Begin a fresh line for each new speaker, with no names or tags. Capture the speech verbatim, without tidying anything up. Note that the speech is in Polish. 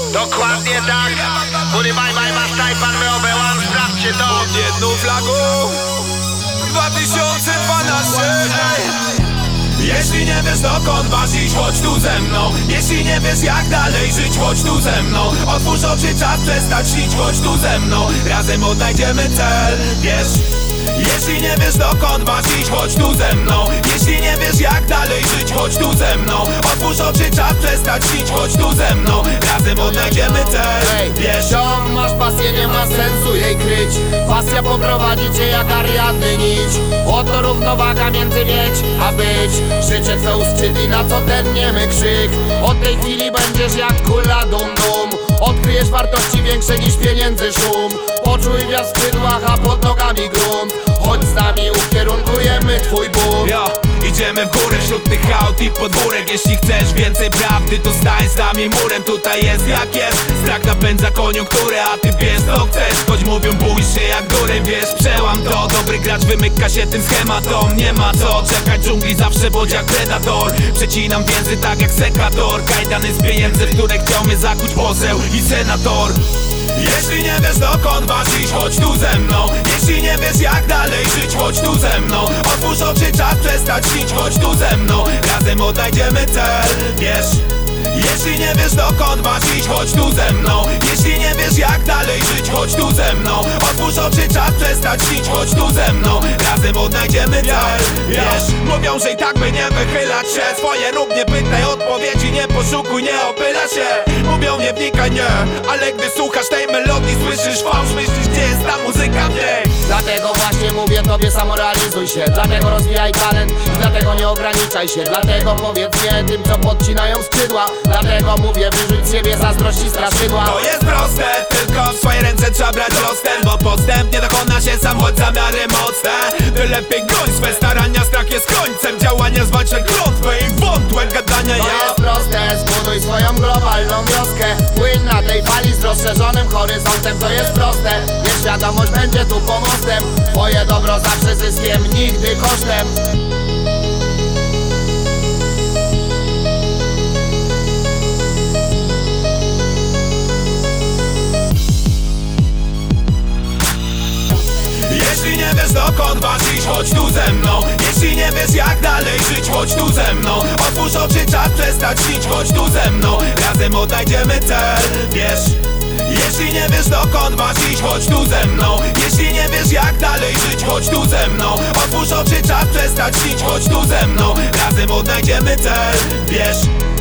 Dokładnie tak. Urywaj, baj, masz tajpan, my obełam, sprawdźcie to.
Pod jedną flagą dwa tysiące dwanaście. Jeśli nie wiesz dokąd masz iść, chodź tu ze mną. Jeśli nie wiesz jak dalej żyć, chodź tu ze mną. Otwórz oczy, czas przestać śnić, chodź tu ze mną. Razem odnajdziemy cel, wiesz. Jeśli nie wiesz dokąd masz iść, chodź tu ze mną. Jeśli nie wiesz jak dalej żyć, chodź tu ze mną. Otwórz oczy, czas przestać śnić, chodź tu ze mną. Razem odnajdziemy cel, wiesz.
Ziom, masz pasję, nie ma sensu jej kryć. Pasja poprowadzi cię jak Ariadny nić. Oto równowaga między mieć a być. Życie twe uszczytli, na co ten niemy krzyk. Od tej chwili będziesz jak kula dum dum. Odkryjesz wartości większe niż pieniędzy szum. Poczuj wiatr w skrzydłach, a pod nogami grunt. Chodź z nami, ukierunkujemy twój ból.
Yo, idziemy w górę wśród tych aut i podwórek. Jeśli chcesz więcej prawdy, to stań z nami murem. Tutaj jest jak jest, strach napędza koniunkturę. A ty wiesz co chcesz, choć mówią bój się jak dureń. Wiesz, przełam to, dobry gracz wymyka się tym schematom. Nie ma co czekać dżungli, zawsze bądź jak predator. Przecinam więzy tak jak sekator. Kajdany z pieniędzy, w które chciał mnie zakuć poseł i senator. Jeśli nie wiesz dokąd masz iść, chodź tu ze mną. Jeśli nie wiesz jak dalej żyć, chodź tu ze mną. Otwórz oczy, czas przestać śnić, chodź tu ze mną. Razem odnajdziemy cel, wiesz. Jeśli nie wiesz dokąd masz iść, chodź tu ze mną. Jeśli nie wiesz jak dalej żyć, chodź tu ze mną. Otwórz oczy, czas przestać śnić, chodź tu ze mną. Razem odnajdziemy cel, wiesz. Mówią, że i tak by nie wychylać się. Swoje rób, nie pytaj odpowiedzi, nie poszukuj, nie opyla się. Mówią nie wnikaj, nie, ale gdy słuchasz tej melodii, słyszysz fałsz, myślisz gdzie jest ta muzyka w niej.
Dlatego właśnie mówię tobie, samorealizuj się. Dlatego rozwijaj talent i dlatego nie ograniczaj się. Dlatego powiedz nie tym, co podcinają skrzydła. Dlatego mówię, wyrzuć z siebie zazdrość i straszydła.
To jest proste, tylko w swoje ręce trzeba brać rozstęp. Bo postęp nie dokona się sam, choć zamiary mocne. Ty lepiej goń swe starania, strach jest końcem działania. Zwalczaj klątwę i wątłe gadania.
To jest proste, zbuduj swoją globalną wioskę. Płyń na tej fali z rozszerzonym horyzontem. To jest proste, nieświadomość będzie tu pomostem. Twoje dobro zawsze zyskiem, nigdy kosztem.
Jeśli nie wiesz dokąd masz iść, chodź tu ze mną. Jeśli nie wiesz jak dalej żyć, chodź tu ze mną. Otwórz oczy, czas przestać śnić, chodź tu ze mną. Razem odnajdziemy cel, wiesz. Jeśli nie wiesz dokąd masz iść, chodź tu ze mną. Jeśli nie wiesz jak dalej żyć, chodź tu ze mną. Otwórz oczy, czas przestać śnić, chodź tu ze mną. Razem odnajdziemy cel, wiesz.